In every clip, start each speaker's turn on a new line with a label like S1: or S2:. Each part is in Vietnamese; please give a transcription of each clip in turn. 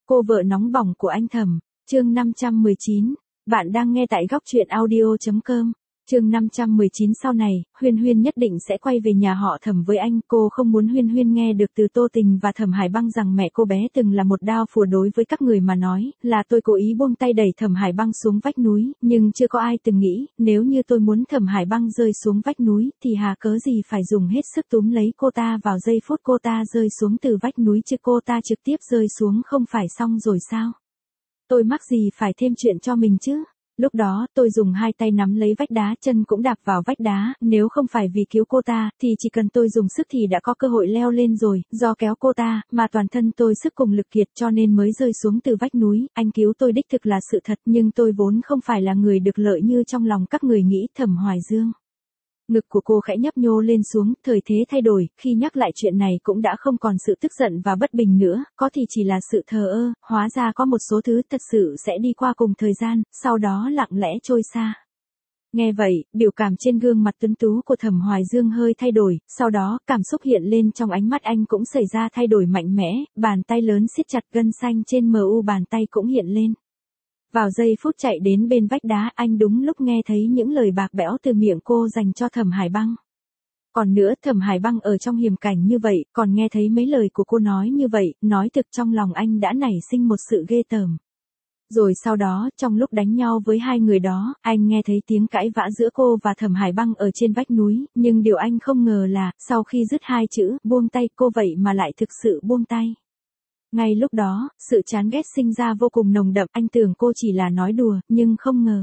S1: Cô vợ nóng bỏng của anh Thẩm, chương 519. Bạn đang nghe tại góc truyện audio.com. Chương 519 sau này, Huyên Huyên nhất định sẽ quay về nhà họ Thẩm với anh. Cô không muốn Huyên Huyên nghe được từ Tô Tình và Thẩm Hải Băng rằng mẹ cô bé từng là một đao phùa đối với các người mà nói, là tôi cố ý buông tay đẩy Thẩm Hải Băng xuống vách núi, nhưng chưa có ai từng nghĩ, nếu như tôi muốn Thẩm Hải Băng rơi xuống vách núi, thì hà cớ gì phải dùng hết sức túm lấy cô ta vào giây phút cô ta rơi xuống từ vách núi, chứ cô ta trực tiếp rơi xuống không phải xong rồi sao? Tôi mắc gì phải thêm chuyện cho mình chứ? Lúc đó, tôi dùng hai tay nắm lấy vách đá, chân cũng đạp vào vách đá, nếu không phải vì cứu cô ta, thì chỉ cần tôi dùng sức thì đã có cơ hội leo lên rồi, do kéo cô ta, mà toàn thân tôi sức cùng lực kiệt cho nên mới rơi xuống từ vách núi. Anh cứu tôi đích thực là sự thật, nhưng tôi vốn không phải là người được lợi như trong lòng các người nghĩ. Thẩm Hoài Dương. Ngực của cô khẽ nhấp nhô lên xuống, thời thế thay đổi, khi nhắc lại chuyện này cũng đã không còn sự tức giận và bất bình nữa, có thì chỉ là sự thờ ơ, hóa ra có một số thứ thật sự sẽ đi qua cùng thời gian, sau đó lặng lẽ trôi xa. Nghe vậy, biểu cảm trên gương mặt tuấn tú của Thẩm Hoài Dương hơi thay đổi, sau đó, cảm xúc hiện lên trong ánh mắt anh cũng xảy ra thay đổi mạnh mẽ, bàn tay lớn siết chặt gân xanh trên mu bàn tay cũng hiện lên. Vào giây phút chạy đến bên vách đá, anh đúng lúc nghe thấy những lời bạc bẽo từ miệng cô dành cho Thẩm Hải Băng. Còn nữa, Thẩm Hải Băng ở trong hiểm cảnh như vậy, còn nghe thấy mấy lời của cô nói như vậy, nói thực trong lòng anh đã nảy sinh một sự ghê tởm. Rồi sau đó, trong lúc đánh nhau với hai người đó, anh nghe thấy tiếng cãi vã giữa cô và Thẩm Hải Băng ở trên vách núi, nhưng điều anh không ngờ là, sau khi dứt hai chữ, buông tay, cô vậy mà lại thực sự buông tay. Ngay lúc đó, sự chán ghét sinh ra vô cùng nồng đậm, anh tưởng cô chỉ là nói đùa, nhưng không ngờ.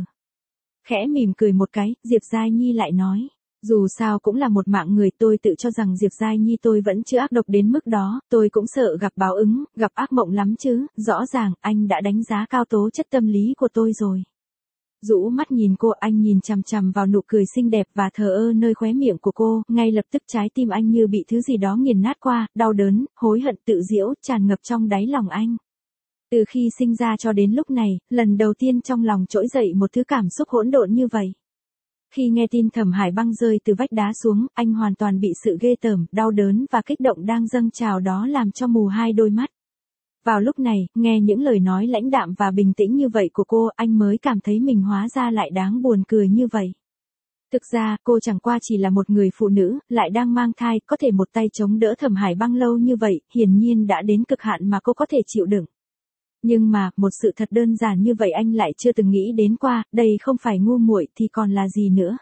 S1: Khẽ mỉm cười một cái, Diệp Giai Nhi lại nói, dù sao cũng là một mạng người, tôi tự cho rằng Diệp Giai Nhi tôi vẫn chưa ác độc đến mức đó, tôi cũng sợ gặp báo ứng, gặp ác mộng lắm chứ, rõ ràng, anh đã đánh giá cao tố chất tâm lý của tôi rồi. Rũ mắt nhìn cô, anh nhìn chằm chằm vào nụ cười xinh đẹp và thờ ơ nơi khóe miệng của cô, ngay lập tức trái tim anh như bị thứ gì đó nghiền nát qua, đau đớn, hối hận tự giễu, tràn ngập trong đáy lòng anh. Từ khi sinh ra cho đến lúc này, lần đầu tiên trong lòng trỗi dậy một thứ cảm xúc hỗn độn như vậy. Khi nghe tin Thẩm Hải Băng rơi từ vách đá xuống, anh hoàn toàn bị sự ghê tởm, đau đớn và kích động đang dâng trào đó làm cho mù hai đôi mắt. Vào lúc này, nghe những lời nói lãnh đạm và bình tĩnh như vậy của cô, anh mới cảm thấy mình hóa ra lại đáng buồn cười như vậy. Thực ra, cô chẳng qua chỉ là một người phụ nữ, lại đang mang thai, có thể một tay chống đỡ Thẩm Hải Băng lâu như vậy, hiển nhiên đã đến cực hạn mà cô có thể chịu đựng. Nhưng mà, một sự thật đơn giản như vậy anh lại chưa từng nghĩ đến qua, đây không phải ngu muội thì còn là gì nữa.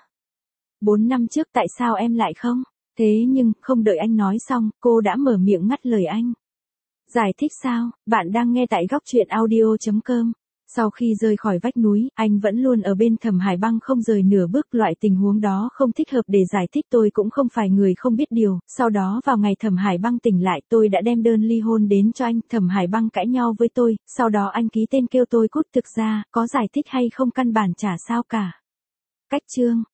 S1: 4 năm trước tại sao em lại không? Thế nhưng, không đợi anh nói xong, cô đã mở miệng ngắt lời anh. Giải thích sao? Bạn đang nghe tại góc truyện audio.com. Sau khi rơi khỏi vách núi, anh vẫn luôn ở bên Thẩm Hải Băng không rời nửa bước, loại tình huống đó không thích hợp để giải thích, tôi cũng không phải người không biết điều. Sau đó vào ngày Thẩm Hải Băng tỉnh lại, tôi đã đem đơn ly hôn đến cho anh. Thẩm Hải Băng cãi nhau với tôi, sau đó anh ký tên kêu tôi cút. Thực ra, có giải thích hay không căn bản chả sao cả. Cách chương.